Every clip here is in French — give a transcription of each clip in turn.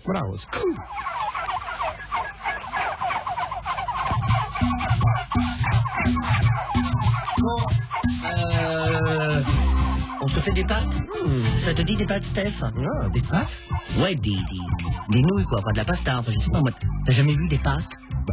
Bravo. On se fait des pâtes? Ça te dit des pâtes, Steph? Ah, des pâtes? Ouais, des nouilles, quoi, pas de la pasta, enfin, je sais pas, moi, t'as jamais vu des pâtes?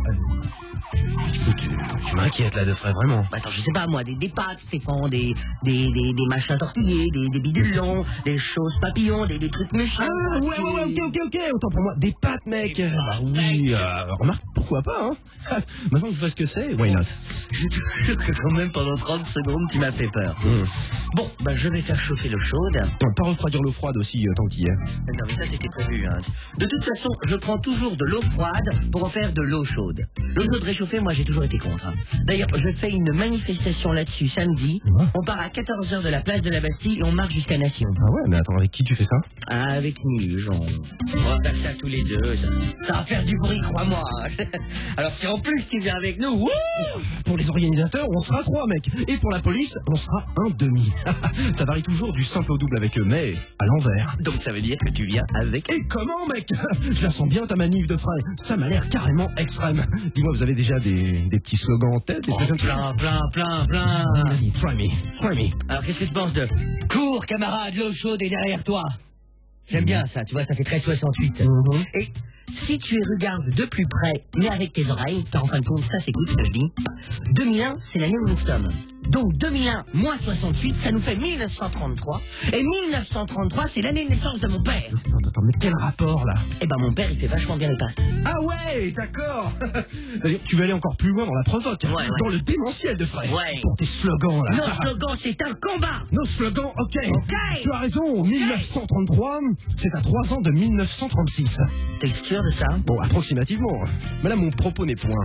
Écoute, tu m'inquiètes là de frais, vraiment. Attends, je sais pas, moi, des pâtes, Stéphane, des machins tortillés, des bidules longs, des choses papillons, des trucs méchants. Ah, ouais, ok, autant pour moi. Des pâtes, mec. Bah oui, remarque, pourquoi pas, hein. Maintenant que je vois ce que c'est, why not? Je te jure que quand même, pendant 30 secondes, tu m'as fait peur. Bon, bah, je vais faire chauffer l'eau chaude. Non, pas refroidir l'eau froide aussi, tant qu'il y est. Non, mais ça, c'était prévu, hein. De toute façon, je prends toujours de l'eau froide pour en faire de l'eau chaude. L'eau chaude réchauffée, moi, j'ai toujours été contre. Hein. D'ailleurs, je fais une manifestation là-dessus samedi. Ouais. On part à 14h de la place de la Bastille et on marche jusqu'à Nation. Ah ouais, mais attends, avec qui tu fais ça? Avec Nuge, on va faire ça tous les deux. Ça va faire du bruit, crois-moi. Alors si en plus tu viens avec nous, Pour les organisateurs, on sera 3, mec. Et pour la police, on sera un demi. Ça varie toujours du simple au double avec eux, mais à l'envers. donc ça veut dire que tu viens avec... Et comment, mec? Je la sens bien, ta manif de frais. Ça m'a l'air carrément extrême. Dis-moi, vous avez déjà des petits slogans en tête? Des trucs comme ça? Plein. Vas-y, try me. Alors qu'est-ce que tu penses de cours, camarade, l'eau chaude est derrière toi? J'aime bien ça, tu vois, ça fait très 68. Et si tu les regardes de plus près, mais avec tes oreilles, car en fin de compte, ça s'écoute ce que je dis, 2001, c'est l'année où nous sommes. Donc 2001 moins 68, ça nous fait 1933. Et 1933, c'est l'année de naissance de mon père. Attends, mais quel rapport, là? Eh ben mon père, il fait vachement bien les pâtes. Ah ouais, d'accord. D'ailleurs, tu vas aller encore plus loin dans la provoque. Ouais. Dans le démentiel de frais. Ouais. Pour tes slogans, là. Nos slogans, c'est un combat. Nos slogans, ok. Tu as raison, 1933, c'est à 3 ans de 1936. T'es sûr de ça? Bon, approximativement. Mais là, mon propos n'est point.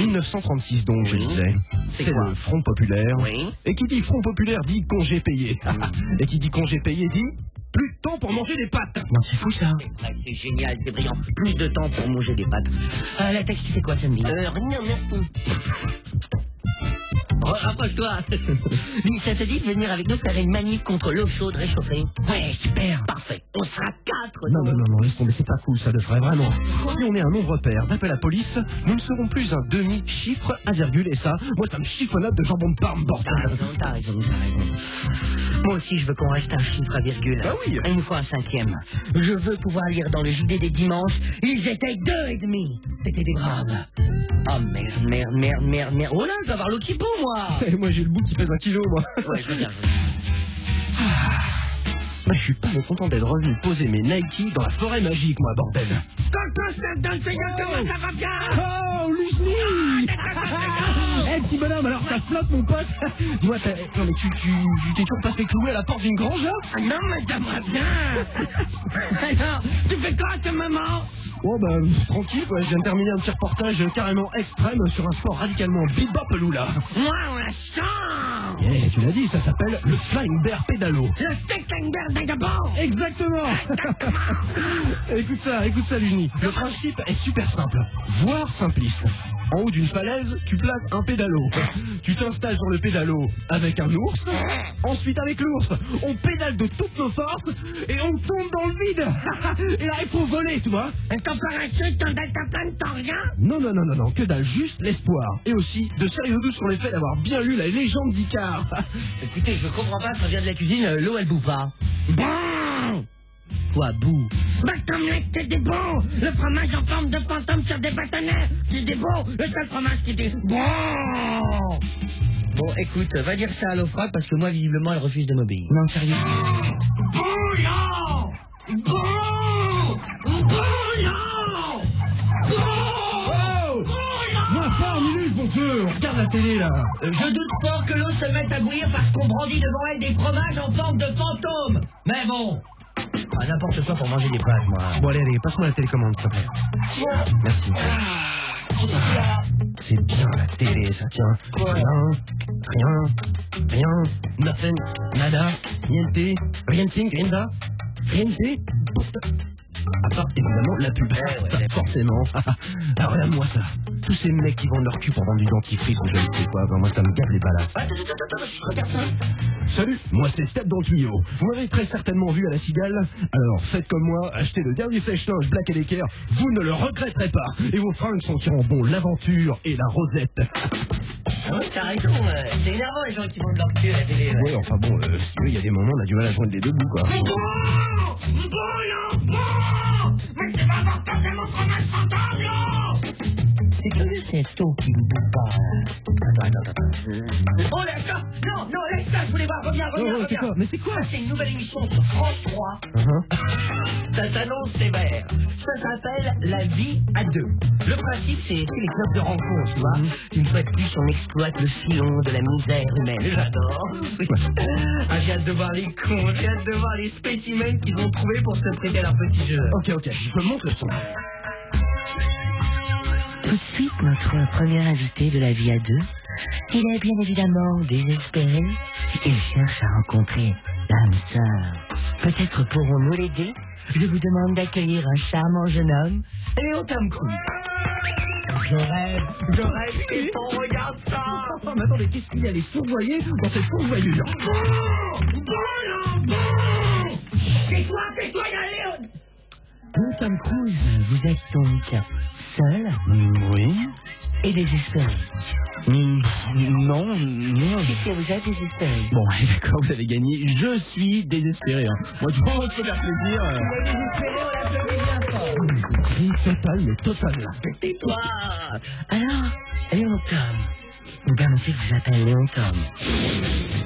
1936, donc, je disais. C'est quoi? le Front Populaire. Oui. Et qui dit Front Populaire dit congé payé. Et qui dit congé payé dit plus de temps pour manger des pâtes. Non, c'est fou, ça. C'est génial, c'est brillant. Plus de temps pour manger des pâtes. La texte, tu fais quoi samedi? Rien, merci. Rapproche-toi. Ça te dit de venir avec nous faire une manif contre l'eau chaude réchauffée? Ouais, super. Parfait. On sera 4. Non, laisse tomber, c'est pas cool, ça devrait vraiment. Si on est un nombre pair, d'après la police, nous ne serons plus un demi-chiffre, un virgule, et ça, moi, ça me chiffonne de jambon de Parme, bordel. T'as raison. Moi aussi, je veux qu'on reste un chiffre à virgule. Ah oui. Il nous faut un 5e. Je veux pouvoir lire dans le JD des dimanches, ils étaient 2,5. C'était des braves. Oh merde. Oh là, je dois avoir l'eau qui bout, moi. Et moi, j'ai le bout qui pèse 1 kilo, moi. Ouais, je veux bien. Moi, je suis pas content d'être revenu poser mes Nike dans la forêt magique, moi, bordel. Comment ça va bien? Oh, Lucie. Eh, petit bonhomme, alors ça flotte, mon pote. Dis-moi, non, mais tu t'es toujours pas fait clouer à la porte d'une grange, là? Non, mais t'aimerais bien. Alors, tu fais quoi à ce moment? Oh, bah, tranquille, quoi. Je viens de terminer un petit reportage carrément extrême sur un sport radicalement bebop, là. Moi, on la sent. Eh, tu l'as dit, ça s'appelle le Flying Bear Pédalo. Le Flying Bear Pédalo. Exactement. Écoute ça, Luni. Le principe est super simple, voire simpliste. En haut d'une falaise, tu places un pédalo. Tu t'installes sur le pédalo avec un ours. Ensuite, avec l'ours, on pédale de toutes nos forces et on tombe dans le vide. Et là, il faut voler, tu vois. Et ton parachute, ton deltaplane, t'en rien? Non, que dalle, juste l'espoir. Et aussi, de sérieux doutes sur le fait d'avoir bien lu la légende d'Icare. Écoutez, je comprends pas, ça vient de la cuisine, l'eau elle bout pas. Bon! Quoi, bout? Bah ton mec, c'est des beaux! Le fromage en forme de fantôme sur des bâtonnets! C'est des beaux! Le seul fromage qui était bon! Bon, écoute, va dire ça à l'eau froide parce que moi, visiblement, elle refuse de m'obéir. Non, sérieux. Bouillon! Moins fort, Minus, bon Dieu. Regarde la télé, là. Je doute fort que l'eau se mette à bouillir parce qu'on brandit devant elle des fromages en forme de fantôme! Mais bon! Ah, n'importe quoi pour manger des pâtes, moi. Bon, allez, passe-moi la télécommande, s'il te plaît. Merci. C'est bien la télé, ça tient. Rien, nothing, nada, niente, rienting, rienda, riente, à part évidemment la pub. Ça, forcément. Alors regarde-moi ça. Tous ces mecs qui vendent leur cul pour vendre du dentifrice ou je ne sais quoi, ben, moi ça me gave les balas. Attends, je regarde ça. Salut, moi c'est Step dans le tuyau. Vous m'avez très certainement vu à la Cigale. Alors faites comme moi, achetez le dernier sèche-linge Black & Decker, vous ne le regretterez pas. Et vos fringues sentiront bon l'aventure et la rosette. Ah ouais, t'as raison, c'est énervant les gens qui vont de leur cul à la télé. Ouais, enfin bon, si tu veux, il y a des moments on a du mal à joindre les deux bouts, quoi. Mais tu vas voir ta vraiment trop mal s'entendre, là. C'est curieux, c'est Sto qui ne bouge pas. Attends. Oh, d'accord. Non, laisse ça, je voulais voir. Reviens. C'est quoi? Mais c'est quoi? Ça, c'est une nouvelle émission sur France 3. Ça s'annonce sévère. Ça s'appelle La vie à deux. Le principe, c'est les clubs de rencontre, tu vois. Une fois de plus, on exploite le filon de la misère humaine. J'adore. J'ai hâte de voir les cons, j'ai hâte de voir les spécimens qu'ils vont trouver pour se prêter à leur petit jeu. Ok, je me montre le son. Tout de suite, notre premier invité de La vie à deux, il est bien évidemment désespéré. Il cherche à rencontrer l'âme sœur. Peut-être pourrons-nous l'aider. Je vous demande d'accueillir un charmant jeune homme, Léon Tom Cruise. Je rêve, Stéphane, regarde ça. Oh, mais attendez, qu'est-ce qu'il y a les fourvoyés dans cette fourvoyure? Tais-toi, y'a Léon. Tom Cruise, vous êtes donc seul? Oui. Et désespéré? Non. Si, vous êtes désespéré. Bon, d'accord, vous avez gagné. Je suis désespéré. Moi, du moment que je peux faire plaisir. Tu es désespéré, on l'applaudit bien fort. Total. Tais-toi. Alors, Léon Tom. Vous permettez que je vous appelle Léon Tom?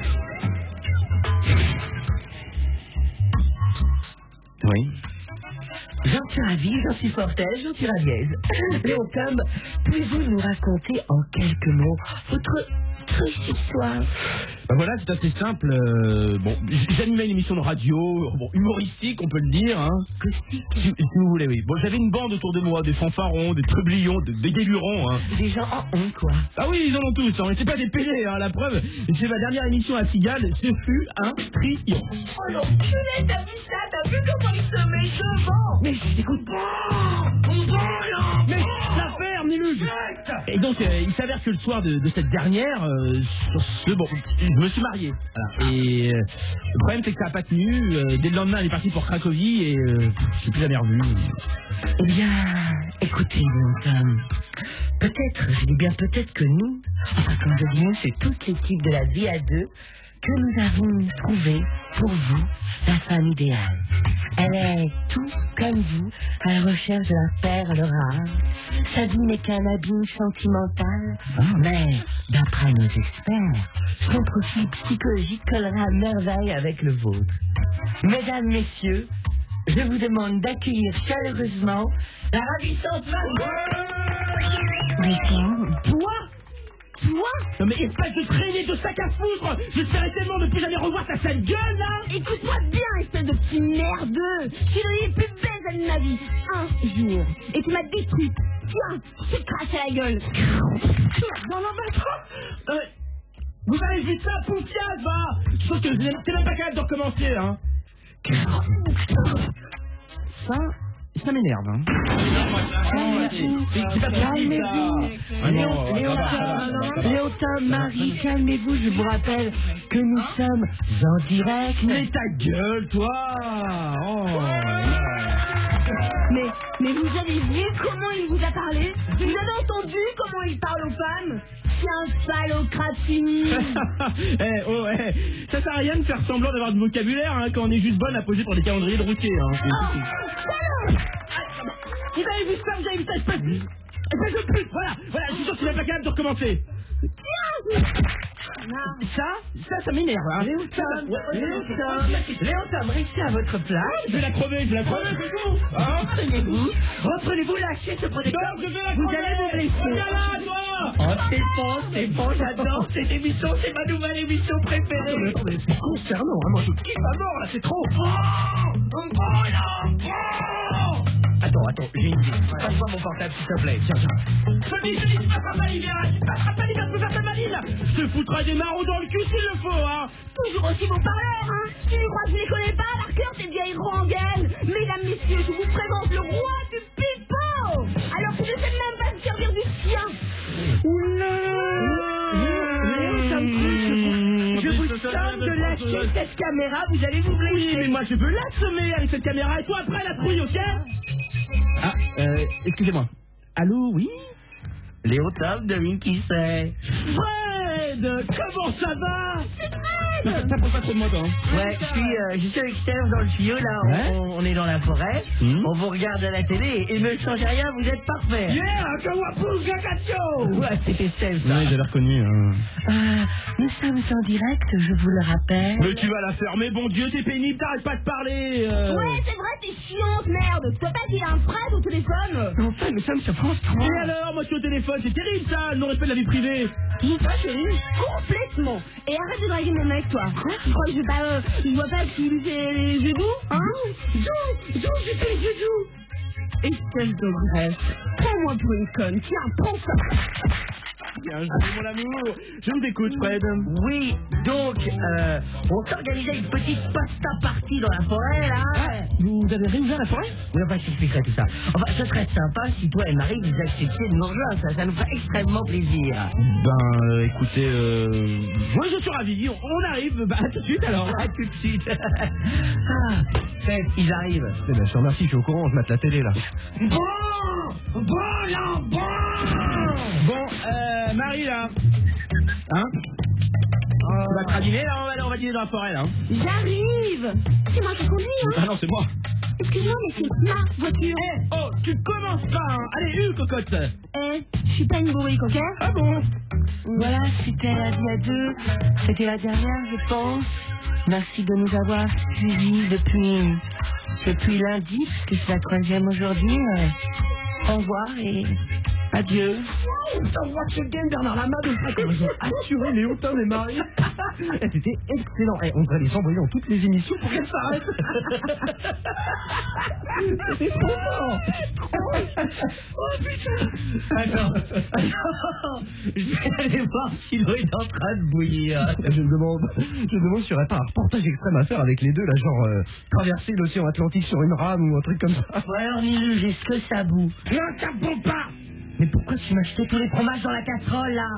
Oui. J'en suis ravi, j'en suis fortaise, j'en suis ravieuse. Léon Tom, pouvez-vous nous raconter en quelques mots votre triste histoire? Ben voilà, c'est assez simple. Bon, j'animais une émission de radio, humoristique, on peut le dire. Hein. Si vous voulez, oui. Bon, j'avais une bande autour de moi, des fanfarons, des trublions, des guélurons. Hein. Des gens en honte, quoi. Ah oui, ils en ont tous. Hein. C'est pas des pélés, hein, la preuve. C'est ma dernière émission à Cigale, ce fut un triomphe. Oh l'enculé, t'as vu ça? T'as vu comment il se met devant? Mais je t'écoute pas. Mais la ferme, Nilus. Et donc, il s'avère que le soir de cette dernière, je me suis marié. Voilà. Et le problème, c'est que ça n'a pas tenu. Dès le lendemain, elle est partie pour Cracovie et je ne l'ai plus jamais revue. Eh bien, écoutez, Léon Tom, peut-être, je dis bien peut-être que nous, enfin quand je dis nous, c'est toute l'équipe de La vie à deux, que nous avons trouvé pour vous la femme idéale. Elle est tout comme vous, à la recherche de la perle rare. Sa vie n'est qu'un abîme sentimental, mais d'après nos experts, son profil psychologique collera à merveille avec le vôtre. Mesdames, messieurs, je vous demande d'accueillir chaleureusement la ravissante Marie. Toi? Non mais espèce de traînée de sac à foutre! J'espérais tellement ne plus jamais revoir ta sale gueule, là! Écoute-moi bien, espèce de petit merdeux. Je suis devenu plus belle de ma vie. Un jour. Et tu m'as détruite. Tiens, je t'ai craché la gueule. Non, vous avez vu ça, poufias, va! Je trouve que t'es même pas capable de recommencer, hein! Ça m'énerve, hein. C'est pas possible, ça. Léon Tom, Marie, calmez-vous, je vous rappelle que nous sommes en direct. Mais ta gueule, toi! Oh. Mais vous avez vu comment il vous a parlé? Vous avez entendu comment il parle aux femmes? C'est un salocrate fini. Ça sert à rien de faire semblant d'avoir du vocabulaire, hein, quand on est juste bonne à poser pour des calendriers de routier, hein. Vous avez vu ça, espèce de pute, voilà, je suis sûr que tu n'es pas capable de recommencer. Ça m'énerve, hein. Léon Tom, restez à votre place. Je vais la crever, c'est tout. Reprenez-vous, lâchez ce protecteur. Non, je vais la Vous crever. allez vous blesser. Reviens là, toi. Oh, Stéphane, j'adore cette émission, c'est ma nouvelle émission préférée. Mais c'est concernant, hein. Moi je kiffe à mort, là, c'est trop. Attends, j'ai une idée. Passe-moi mon portable, s'il te plaît. Tiens. Je dis, tu passeras pas l'hiver, pour faire ta maline. Je te foutrai des marrons dans le cul s'il le faut, hein. Toujours aussi beau parleur, hein. Tu crois que je les connais pas par cœur, tes vieilles rengaines? Mesdames, messieurs, je vous présente le roi du pipeau. Alors que je sais même pas se servir du sien. Je vous somme de la lâchez cette caméra, vous allez vous blesser. Oui, mais moi je veux l'assommer avec cette caméra et toi après la trouille, ok? Ah, excusez-moi. Allô, oui? Léotard, devine qui c'est. Fred! Comment ça va? C'est Fred! Ça prend pas trop de moi, toi, hein? Ouais, je suis avec Steph dans le tuyau, là, Ouais. on est dans la forêt, on vous regarde à la télé, et ne changez rien, vous êtes parfait. Yeah, Kawapu Gagacho! Ouais, c'était Steph, ça. Oui, j'avais reconnu. Nous sommes en direct, je vous le rappelle. Mais tu vas la fermer, bon Dieu, t'es pénible, t'arrêtes pas de parler. Ouais, c'est vrai, t'es chiante, merde. Tu vois pas qu'il y a un Fred au téléphone? Enfin, nous sommes sur France 3. Et alors, moi je suis au téléphone, c'est terrible ça, le non-respect de la vie privée. Pas chérie, complètement. Et arrête de draguer mon mec, toi. Tu crois que je vois pas que tu lui fais les yeux doux, hein? D'où je fais les yeux doux? Espèce de graisse. Prends-moi pour une conne. Tiens, prends ça. Bien joué, mon amour. Je vous écoute, Fred. Oui, donc, on s'organisait une petite pasta party dans la forêt, là. Vous avez réouvert la forêt? Oui, enfin, je t'expliquerai tout ça. Enfin, ce serait sympa si toi et Marie, vous acceptiez de nous rejoindre, ça nous ferait extrêmement plaisir. Ben, écoutez, moi je suis ravi, on arrive, bah à tout de suite alors. À tout de suite. Steph, ils arrivent. Eh ben, je te remercie, je suis au courant, je mate la télé là. Bon, Marie là. Hein? Tu vas te radiner là, on va dîner dans la forêt là. Hein? J'arrive. C'est moi qui conduis, hein? Ah non, c'est moi. Excuse-moi, mais c'est ma voiture. Oh, tu commences pas, hein. Allez, cocotte. Je suis pas une bourrique, ok? Ah bon? Voilà, c'était la vie à deux. C'était la dernière, je pense. Merci de nous avoir suivis depuis lundi, parce que c'est la 3e aujourd'hui. Au revoir et adieu. Watch again, Bernard Lamadou. Ils ont assuré Léotin et Marie. C'était excellent. On devrait les envoyer dans toutes les émissions pour qu'elles s'arrêtent. C'était trop fort. Oh putain. Attends. Je vais aller voir si l'eau est en train de bouillir. Je me demande s'il n'y aurait pas un reportage extrême à faire avec les deux, là, genre traverser l'océan Atlantique sur une rame ou un truc comme ça. Ouais, alors Nilou, est-ce que ça boue? Non, ça boue pas. Mais pourquoi tu m'as jeté tous les fromages dans la casserole, là?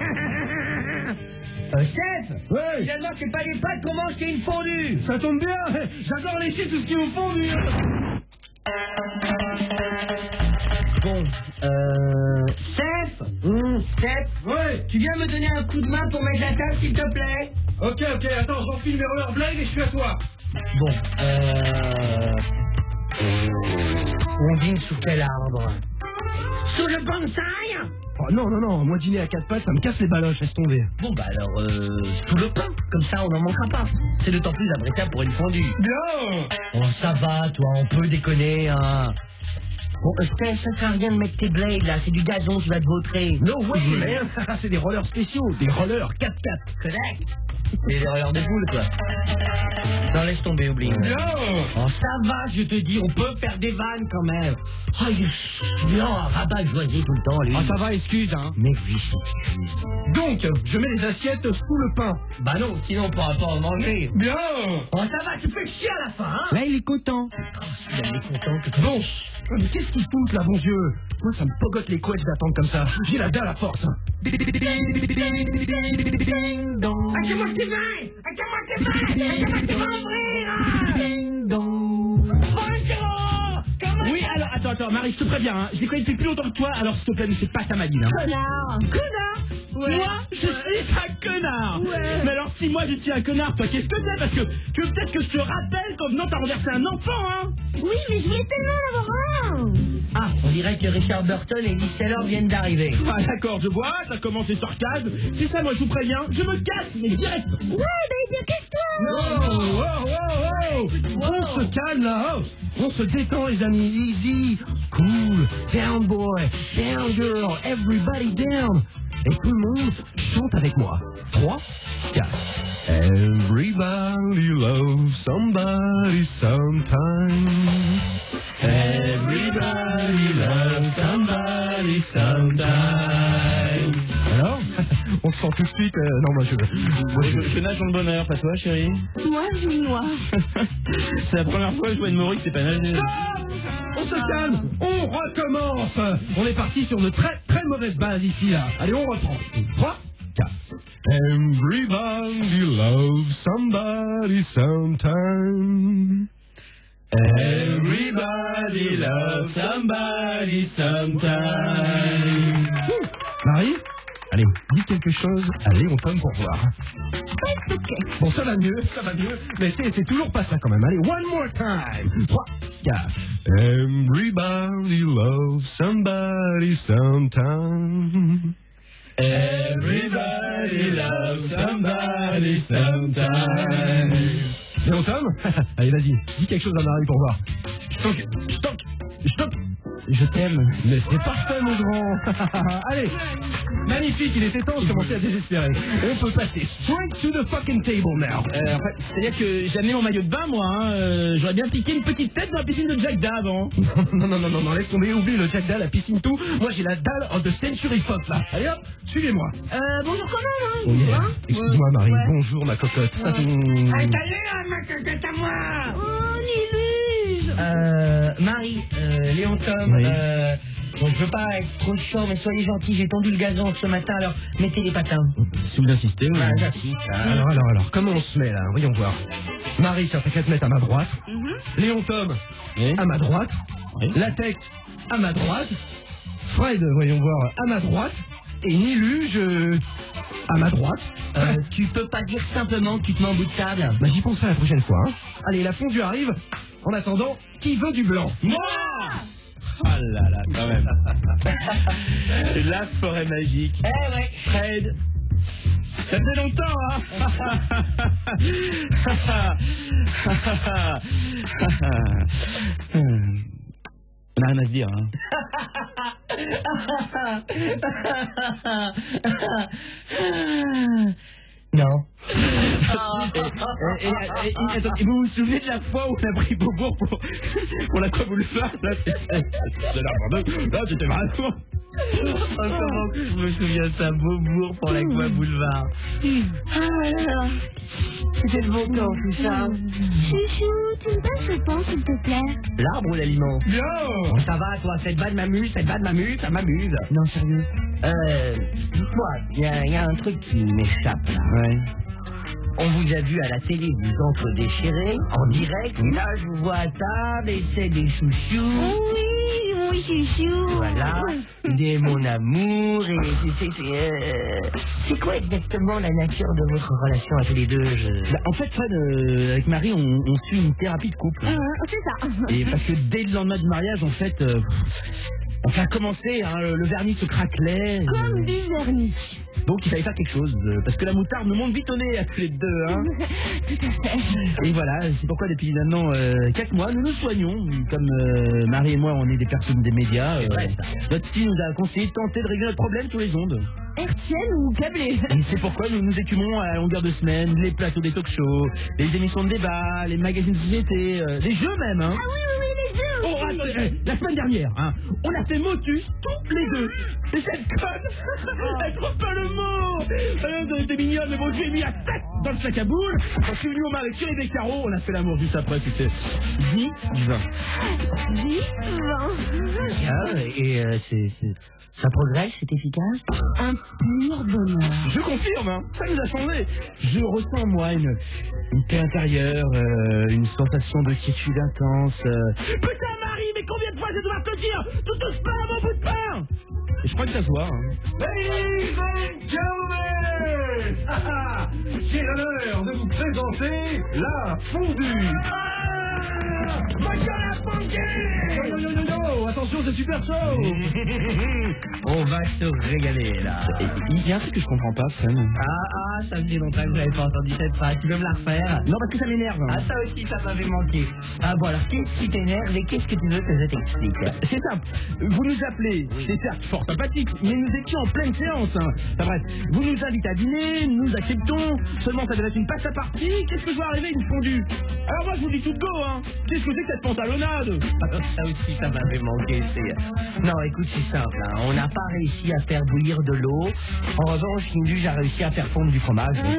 Steph! Ouais. Finalement, c'est pas des pâtes qu'on mange, c'est une fondue! Ça tombe bien. J'adore lécher tout ce qui me fond, lui. Bon, Steph! Steph! Ouais. Tu viens me donner un coup de main pour mettre la table, s'il te plaît? Ok, attends, j'enfile mes rollerblades et je suis à toi. Bon, on dîne sous quel arbre? Sous le bonsaï? Oh non, moi dîner à 4 pattes, ça me casse les baloches, laisse tomber. Bon bah alors, sous le pain, comme ça on n'en manquera pas. C'est d'autant plus appréciable pour une fondue. Bien. Oh ça va, toi, on peut déconner, hein. Bon, Steph, ça sert à rien de mettre tes blades là, c'est du gazon, tu vas te vautrer. No way, man. C'est des rollers spéciaux, des rollers 4x4. Correct. C'est des rollers de boule, quoi. Non, laisse tomber, oublie. Bien. Oh, ça va, je te dis, on peut faire des vannes quand même. Oh, il est chiant, rabat joisier tout le temps, lui. Ah, ça va, excuse, hein. Mais oui, excuse. Donc, je mets les assiettes sous le pain. Bah non, sinon on pourra pas en manger. Bien. Oh, ça va, tu fais chier à la fin, hein. Là, il est content. Oh, si elle est contente. Bon, mais qu'est-ce qu'ils foutent là, bon Dieu? Moi, ça me pogote les couettes d'attendre comme ça. J'ai la dalle à force. Ding dong. Attends-moi tes mains! Attends-moi tes mains! Attends-moi tes mains ouvrir! Ding dong. Bonjour! Comment... Oui, alors, attends, Marie, je te préviens, hein. Je les connais depuis plus longtemps que toi, alors s'il te plaît, ne fais pas ta maline, hein. Connard! Ouais. Moi, je suis un connard. Ouais. Mais alors, si moi je suis un connard, toi, qu'est-ce que t'es? Parce que tu veux peut-être que je te rappelle qu'en venant, t'as renversé un enfant, hein. Oui, mais je voulais tellement en avoir un! Ah, on dirait que Richard Burton et Liz Taylor viennent d'arriver. Ah, d'accord, je vois, t'as commencé sarcasme. C'est ça, moi, je vous préviens, je me casse, mais direct. Ouais, baby, casse-toi! Oh, on se calme là, oh. On se détend les amis, easy, cool, down boy, down girl, everybody down. Et tout le monde chante avec moi. 3, 4. Everybody loves somebody sometime. Everybody loves somebody sometime. Alors, on se sent tout de suite. Non, moi je nage dans le bonheur, pas toi, chérie. Moi, je suis noire. C'est la première fois que je vois une Maurice qui sait pas nager. On se calme, on recommence. On est parti sur de très très mauvaises bases ici là. Allez, on reprend. 3, Everybody loves somebody sometime. Everybody loves somebody sometime. Marie, allez, dis quelque chose à Léon Tom pour voir. Bon, ça va mieux, mais c'est toujours pas ça quand même. Allez, one more time. 3, 4. Everybody loves somebody sometime. Everybody loves somebody sometime. Léon Tom, allez, vas-y, dis quelque chose à Marie pour voir. Stop. Je t'aime, mais c'est parfait, mon grand. Allez, magnifique, il était temps de commencer à désespérer. On peut passer straight to the fucking table now. C'est-à-dire que j'ai amené mon maillot de bain, moi. J'aurais bien piqué une petite tête dans la piscine de Jack Da avant. Non, laisse tomber, oublie le Jack Da, la piscine, tout. Moi, j'ai la dalle of the Century Fox, là. Allez hop, suivez-moi. Bonjour quand même, hein. Oh yeah. Excuse-moi, Marie. Ouais. Bonjour, ma cocotte. Salut, ma cocotte à moi. Oh, Niluse. Marie, Léon Tom, oui. Bon, je veux pas être trop chiant, mais soyez gentils, j'ai tendu le gazon ce matin, alors mettez les patins. Si vous insistez, oui. J'insiste. Alors, comment on se met là? Voyons voir. Marie, tiens, t'as qu'à te mettre à ma droite. Léon Tom, à ma droite. Latex, à ma droite. Fred, voyons voir, à ma droite. Et Niluge, à ma droite. Tu peux pas dire simplement que tu te mets en bout de table? Bah, j'y penserai la prochaine fois, hein. Allez, la fondue arrive. En attendant, qui veut du blanc? Moi! Ah là là, quand même. La forêt magique. Eh ouais. Fred. Ça fait longtemps, hein. On a rien à se dire, hein. Non. Et vous vous souvenez de la fois où on a pris Beaubourg pour l'Aqua-Boulevard? Là, c'était vraiment... Comment je me souviens de ça, Beaubourg pour l'Aqua-Boulevard. C'était le bon temps, tout ça. Chouchou, tu me passes le pain, s'il te plaît? L'arbre ou l'aliment? Yo! Oh, ça va, toi, cette vanne m'amuse, ça m'amuse. Non, sérieux. Dites-moi, il y a un truc qui m'échappe, là. Ouais. On vous a vu à la télé vous entre-déchirés, en direct, et là, je vous vois à table, et c'est des chouchous. Oui, mon chouchou. Voilà, des mon amour, et c'est quoi exactement la nature de votre relation à tous les deux? En fait, Fred, avec Marie, on suit une thérapie de couple. C'est ça. Et parce que dès le lendemain du mariage, en fait, ça a commencé, hein, le vernis se craquelait. Comme du vernis. Donc il fallait faire quelque chose, parce que la moutarde nous monte vite au nez à tous les deux, hein. Tout à fait. Et voilà, c'est pourquoi depuis maintenant 4 mois, nous nous soignons. Comme Marie et moi, on est des personnes des médias. Notre psy nous a conseillé de tenter de régler notre problème sur les ondes. RTL ou câblé? Et c'est pourquoi nous nous écumons à longueur de semaine les plateaux des talk-shows, les émissions de débat, les magazines de société, les jeux même, hein. Ah oui, les jeux. Oh, attendez, la semaine dernière, hein, on a fait Motus toutes les deux. Et cette conne, elle trouve pas le mot. Elle était mignonne, mais bon, je lui ai mis la tête dans le sac à boules. Quand je suis venu au mar avec Thierry Beccaro, on a fait l'amour juste après, c'était 10-20. 10-20. Ça progresse, c'est efficace? Un pur bonheur. Je confirme, hein, ça nous a changé. Je ressens en moi une paix intérieure, une sensation de quiétude intense. Putain, Marie, mais combien de fois je vais devoir te dire, tu touches pas à mon bout de pain? Et je crois que ça se voit, hein. Ladies and gentlemen, j'ai l'honneur de vous présenter la fondue. Yo, attention, c'est super chaud. On va se régaler, là. Il y a un truc que je comprends pas, Fred. Ça faisait longtemps que j'avais pas entendu cette phrase. Tu veux me la refaire? Non, parce que ça m'énerve. Ah, ça aussi, ça m'avait manqué. Ah bon, alors, qu'est-ce qui t'énerve et qu'est-ce que tu veux que je t'explique? C'est simple. Vous nous appelez, c'est certes fort sympathique, mais nous étions en pleine séance, hein. Enfin bref, vous nous invitez à dîner, nous acceptons, seulement ça devait être une passe à partie, qu'est-ce que je vois arriver, une fondue? Alors moi je vous dis tout de go, hein. Qu'est-ce que c'est que cette pantalonnade? Alors, ça aussi, ça m'avait manqué. Non, écoute, c'est simple, hein. On n'a pas réussi à faire bouillir de l'eau. En revanche, Niluge a réussi à faire fondre du fromage. Donc,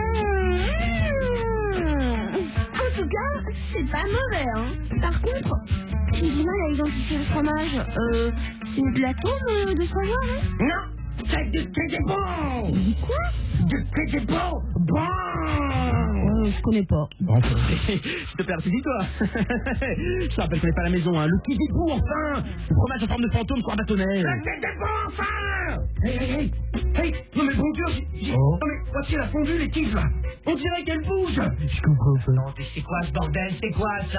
En tout cas, c'est pas mauvais, hein. Par contre, j'ai du mal à identifier le fromage. C'est de la tôle de soja, Non, c'est du thé des bons. Quoi? Du thé des bons. Bon. Je connais pas. Bon, s'il te plaît, saisis-toi. Je te rappelle qu'on n'est pas à la maison, hein. Le thé des bons, enfin. Le fromage en forme de fantôme sur un bâtonnet. Le thé des bons, enfin. Hey, non mais bon Dieu, non mais voici la fondue, les quiches là. On dirait qu'elle bouge. Je comprends pas. Non, mais c'est quoi ce bordel? C'est quoi ça?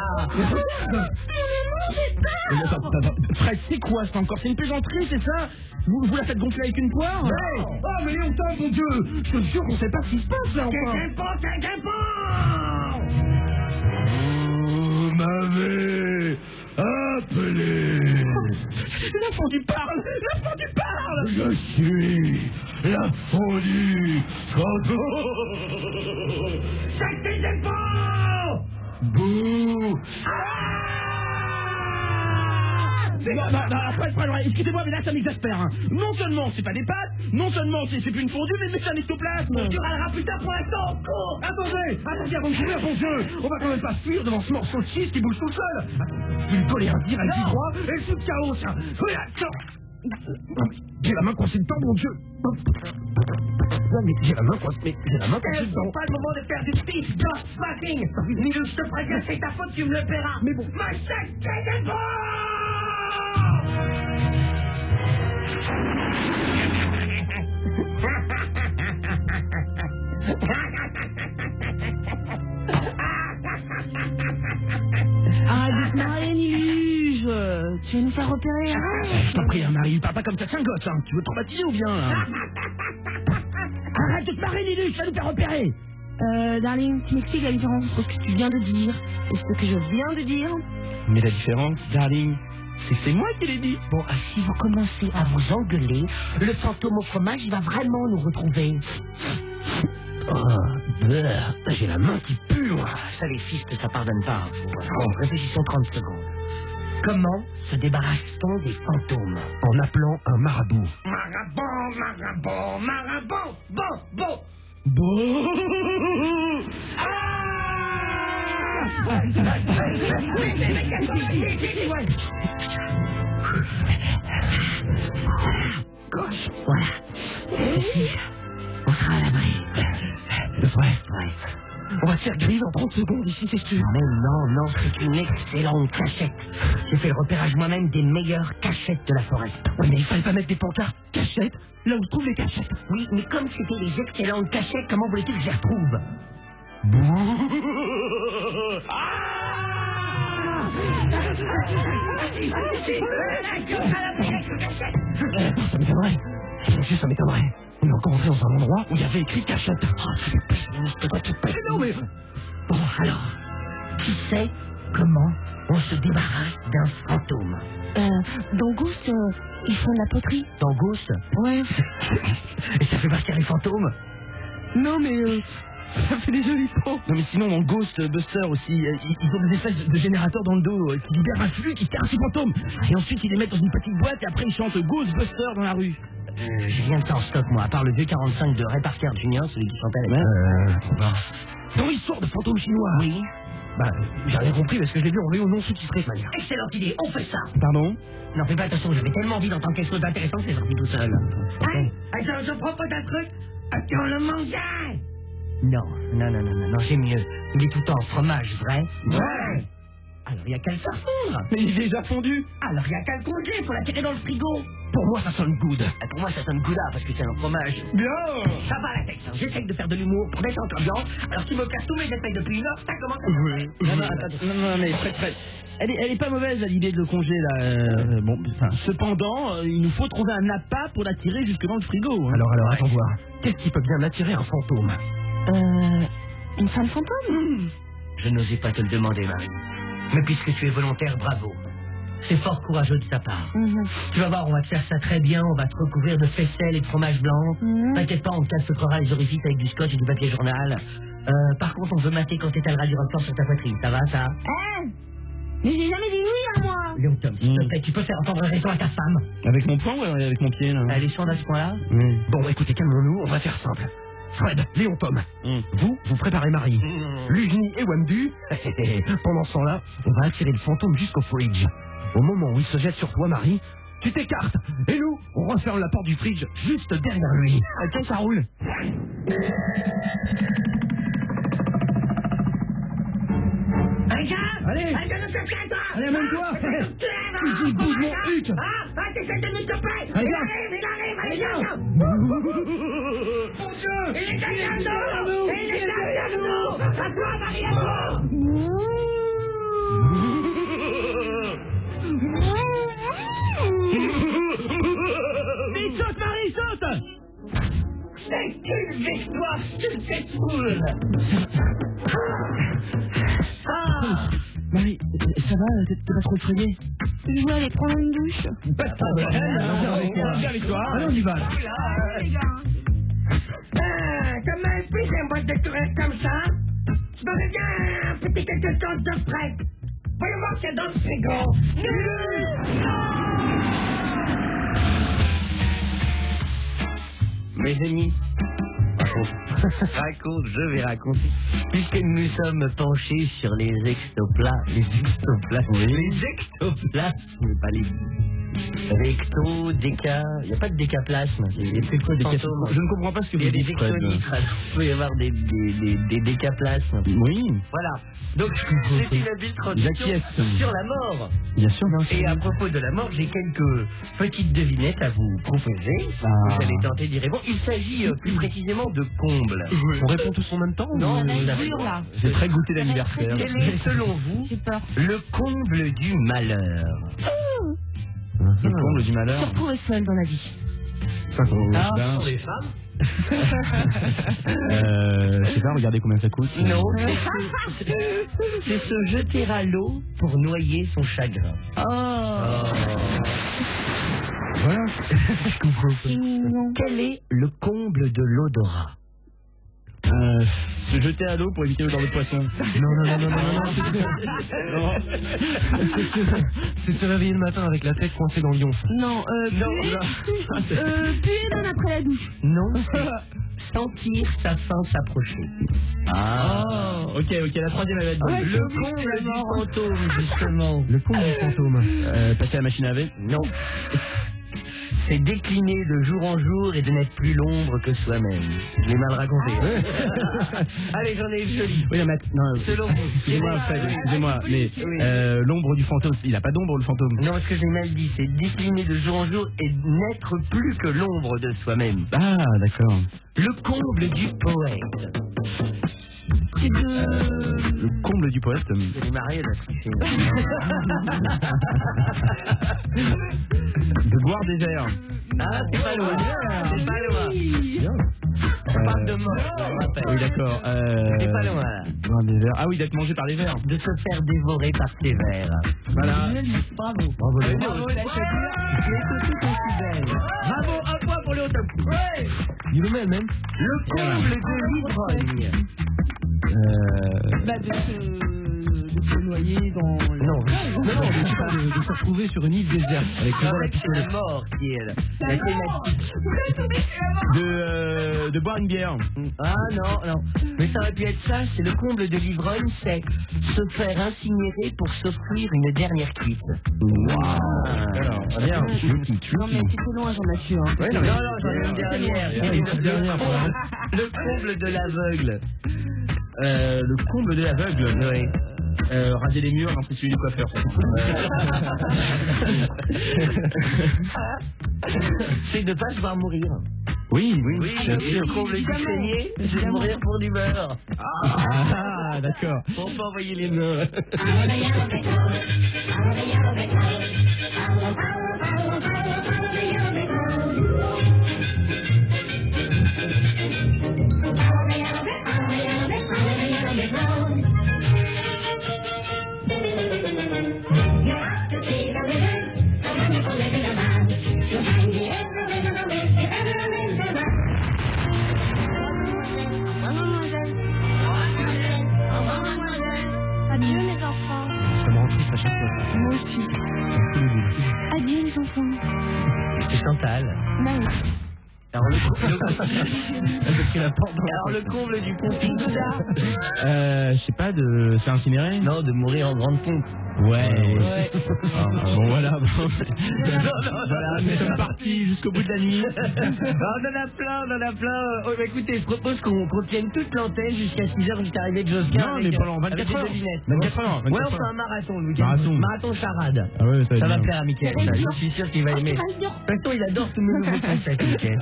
Fred, c'est quoi ça encore? C'est une plaisanterie, c'est ça? Vous la faites gonfler avec une poire? Hey, oh mais Léontin, mon Dieu, je te jure qu'on sait pas ce qui se passe là enfin. Vous m'avez appelé. La fondue parle! La fondue parle! Je suis la fondue fantôme. C'était des bons! Bouh. Excusez-moi, mais là ça m'exaspère. Hein. Non seulement c'est pas des pâtes, non seulement c'est plus une fondue, mais c'est un ectoplasme. Tu râleras plus tard pour l'instant, au cours. Attendez avant de courir, mon Dieu. On va quand même pas fuir devant ce morceau de cheese qui bouge tout seul. Il me colle un direct du droit et le fout de chaos, ça. J'ai la main coincée dedans, mon Dieu. Non, mais j'ai la main coincée dedans. Pas le moment de faire du stiff just fucking. Milou, je te préviens, c'est ta faute, tu me le paieras. Mais bon. Ma tête, c'est des bons! Arrête de te marrer, Niluge. Tu veux nous faire repérer, hein? Je t'en prie, hein, Marie, parle pas comme ça, c'est un gosse, hein. Tu veux te traumatiser ou bien, là? Arrête de te marrer, Lulu, je vais nous faire repérer. Darling, tu m'expliques la différence entre ce que tu viens de dire et ce que je viens de dire? Mais la différence, darling, c'est que c'est moi qui l'ai dit. Bon, si vous commencez à vous engueuler, le fantôme au fromage, il va vraiment nous retrouver. Oh, j'ai la main qui pue, moi. Ça, les fils, ça pardonne pas. Bon, réfléchissons 30 secondes. Comment se débarrasse-t-on des fantômes? En appelant un marabout. Marabout. Bon. Voilà. Ici, on sera à l'abri. De vrai? Ouais. On va se faire griller en 30 secondes ici, c'est sûr. Mais non, c'est une excellente cachette. J'ai fait le repérage moi-même des meilleures cachettes de la forêt. Ouais, mais il fallait pas mettre des pancartes cachettes là où se trouvent les cachettes. Oui, mais comme c'était les excellentes cachettes, comment voulez-tu que je les retrouve? Ça m'étonnerait. Ça m'étonnerait. On est encore entré dans un endroit où il y avait écrit cachette. Non, mais... Bon, alors, qui sait comment on se débarrasse d'un fantôme? Dans Ghost, ils font de la poterie. Dans Ghost? Ouais. Et ça fait partir les fantômes? Non, mais ça fait des jolis pots. Non, mais sinon, dans Ghostbuster aussi, ils ont des espèces de générateurs dans le dos qui libèrent un flux qui casse les fantômes. Et ensuite, ils les mettent dans une petite boîte et après, ils chantent Ghostbuster dans la rue. J'ai rien de ça en stock, moi, à part le vieux 45 de Ray Parker Jr., celui qui chantait avec... Dans l'histoire de fantômes chinois. Oui. Bah, j'ai rien compris parce que je l'ai vu en VO non sous-titré, de manière. Excellente idée, on fait ça. Pardon? Non, fais pas attention, j'avais tellement envie d'entendre quelque chose d'intéressant que c'est sorti tout seul. Hein? Attends, je propose un truc. Attends, le manger. Non, j'ai mieux. Il est tout en fromage, vrai? Ouais. Alors, il y a qu'à le faire fondre. Mais il est déjà fondu. Alors, il y a qu'à le congeler, faut la tirer dans le frigo. Pour moi, ça sonne good. Pour moi, ça sonne gouda parce que c'est un fromage. Bien. Ça va, la Tex, hein. J'essaye de faire de l'humour pour détendre l'ambiance. Alors, tu me casses tous mes effets depuis une heure, ça commence à... Non, mais Fred. Elle est pas mauvaise, l'idée de le congeler, là. Bon, enfin, cependant, il nous faut trouver un appât pour l'attirer jusque dans le frigo. Hein. Alors, attends voir. Qu'est-ce qui peut bien attirer un fantôme? Une femme fantôme? Je n'osais pas te le demander, Marie. Mais puisque tu es volontaire, bravo. C'est fort courageux de ta part. Tu vas voir, on va te faire ça très bien, on va te recouvrir de faisselles et de fromage blanc. T'inquiète pas, on te calfeutrera les orifices avec du scotch et du papier journal. Par contre, on veut mater quand t'étaleras du roquefort sur ta poitrine, ça va, ça? Mais j'ai jamais dit oui à moi. Léon Tom, s'il te plaît, tu peux faire entendre raison à ta femme. Avec mon poing ou avec mon pied, là? Elle est sourde à ce point-là? Oui. Bon, écoutez, calmons-nous, on va faire simple. Fred, Léon Pomme, vous préparez Marie. Lugni et Wamdu, pendant ce temps-là, on va attirer le fantôme jusqu'au fridge. Au moment où il se jette sur toi, Marie, tu t'écartes. Et nous, on referme la porte du fridge juste derrière lui. Ok, ça roule. Allez, allez, amène-toi. Tu dis, bouge mon huc. T'essaies de nous stopper. Allez, Il arrive. mon Dieu. Il est derrière nous. À toi, Mariano. Vite, saute, Marie, saute. C'est une victoire successful. Marie, ça va? T'es pas trop effrayée? Je vais aller prendre une douche. Pas de problème. On vient avec toi. Allez, on y va. Les gars. Comment elle puisse un boîte de tourette comme ça? Je me reviens un petit quelque chose de frais. Voyons voir ce qu'il y a dans le frigo. Mes amis, je vais raconter. Puisque nous sommes penchés sur les extoplasmes. Les extoplasmes, pas les recto, déca. Il n'y a pas de décaplasme. Il y a plus quoi fantômes. Je ne comprends pas ce que Il y vous a des dites, Fred. ectolitres, alors il peut y avoir des décaplasmes. Oui, Voilà. Donc, c'est une habile tradition J'acquiesce. sur la mort. bien sûr. Et à propos de la mort, j'ai quelques petites devinettes à vous proposer. Vous allez tenter d'y répondre. Il s'agit plus précisément de combles. On répond tous en même temps? Non, ou- vous avez- Dur, là. J'ai très goûté l'anniversaire. Quel est, selon vous, J'ai peur. le comble du malheur? Le comble du malheur. Se retrouver seul dans la vie. Pour les femmes? Je sais pas, regardez combien ça coûte. Non, c'est se jeter à l'eau pour noyer son chagrin. Voilà. C'est mignon. Quel est le comble de l'odorat? Se jeter à l'eau pour éviter l'odeur de poisson. Non, c'est de se réveiller le matin avec la tête coincée dans le lion. Non, puer même après la douche. Non, c'est sentir sa faim s'approcher. Ok, la troisième elle va être bonne. Le comble du fantôme, justement. Le comble du fantôme. Passer à la machine à laver. Non. C'est décliner de jour en jour et de n'être plus l'ombre que soi-même. Je l'ai mal raconté. Allez, j'en ai une jolie. Oui, mais non, Selon vous, excusez-moi, Fred, excusez-moi, mais Oui. l'ombre du fantôme, il a pas d'ombre le fantôme. Non, ce que j'ai mal dit, c'est décliner de jour en jour et n'être plus que l'ombre de soi-même. Ah, d'accord. Le comble du poète. C'est de... Le comble du poète. Les mariés, elle a triché. De boire des verres. Ah, c'est pas loin. C'est pas loin. On parle de mort, je me rappelle. Oui, d'accord. C'est pas loin, là. Boire des verres. Ah oui, d'être mangé par les vers. De se faire dévorer par ses vers. Voilà. Bravo. Bravo, Léo. Bravo, la chabure. Bravo, un point pour le haut. Dis-le même. Le comble de l'ivrogne. Bah, de se noyer dans... Non, De se retrouver sur une île déserte avec c'est vrai que c'est la mort qui est la thématique. de boire une bière. Ah non. Mais ça aurait pu être ça, c'est le comble de l'ivrogne, c'est se faire incinérer pour s'offrir une dernière cuite. Alors, bien. Non, mais t'es trop loin, Jean-Mathieu. Hein. Ouais, non, j'en ai une dernière. Il y a une dernière, Le comble de l'aveugle. Le comble de l'aveugle. Oui. Raser les murs, non, c'est celui du coiffeur. C'est de ne pas se voir mourir. Oui, Oui, bien et sûr. le comble du saigné, c'est de mourir pour du beurre. Ah, d'accord. On peut envoyer les meurs. Adieu, les enfants. Ça me rend triste à chaque fois. Moi aussi. Adieu, les enfants. C'est Chantal. Bah oui. Alors le comble du pompiste. Je sais pas, de se faire incinérer. Non, de mourir en grande pompe. Ouais. Bon, voilà. Voilà, nous sommes partis jusqu'au bout de la nuit. on en a plein. Oh, bah, écoutez, je propose qu'on tienne toute l'antenne jusqu'à 6h jusqu'à arriver de Josquin. Non, mais pendant 24 heures. 24 heures. Ouais, on fait un marathon le week-end. Marathon charade. Ah ouais, Ça va bien. plaire à Mickaël. Je suis sûr qu'il va aimer. De toute façon, il adore tous mes nouveaux concepts, Mickaël.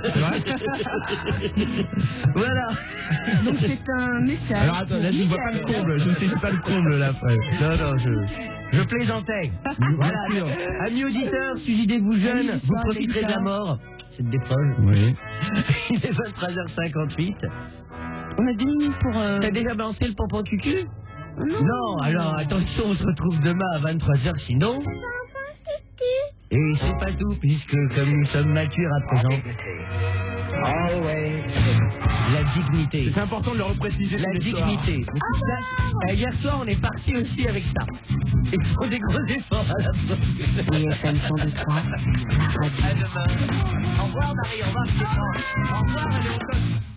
Voilà. Donc c'est un message. Alors attends, là je ne vois pas le comble, je ne sais pas le comble là. Non, je plaisantais. Voilà. Amis auditeurs, suicidez-vous jeunes, vous profiterez de la mort. C'est une dépreuve. Oui. Il est 23h58. On a 2 minutes pour... T'as déjà balancé le pompon cucu? Non, alors attention, on se retrouve demain à 23h sinon. Et c'est pas tout, puisque comme nous sommes matures à présent. La dignité. C'est important de le repréciser. La dignité. Hier soir, on est parti aussi avec ça. Il faut des gros efforts à la fin. IFM 102.3. À demain. Au revoir Marie, au revoir Stéphane. Au revoir Léon.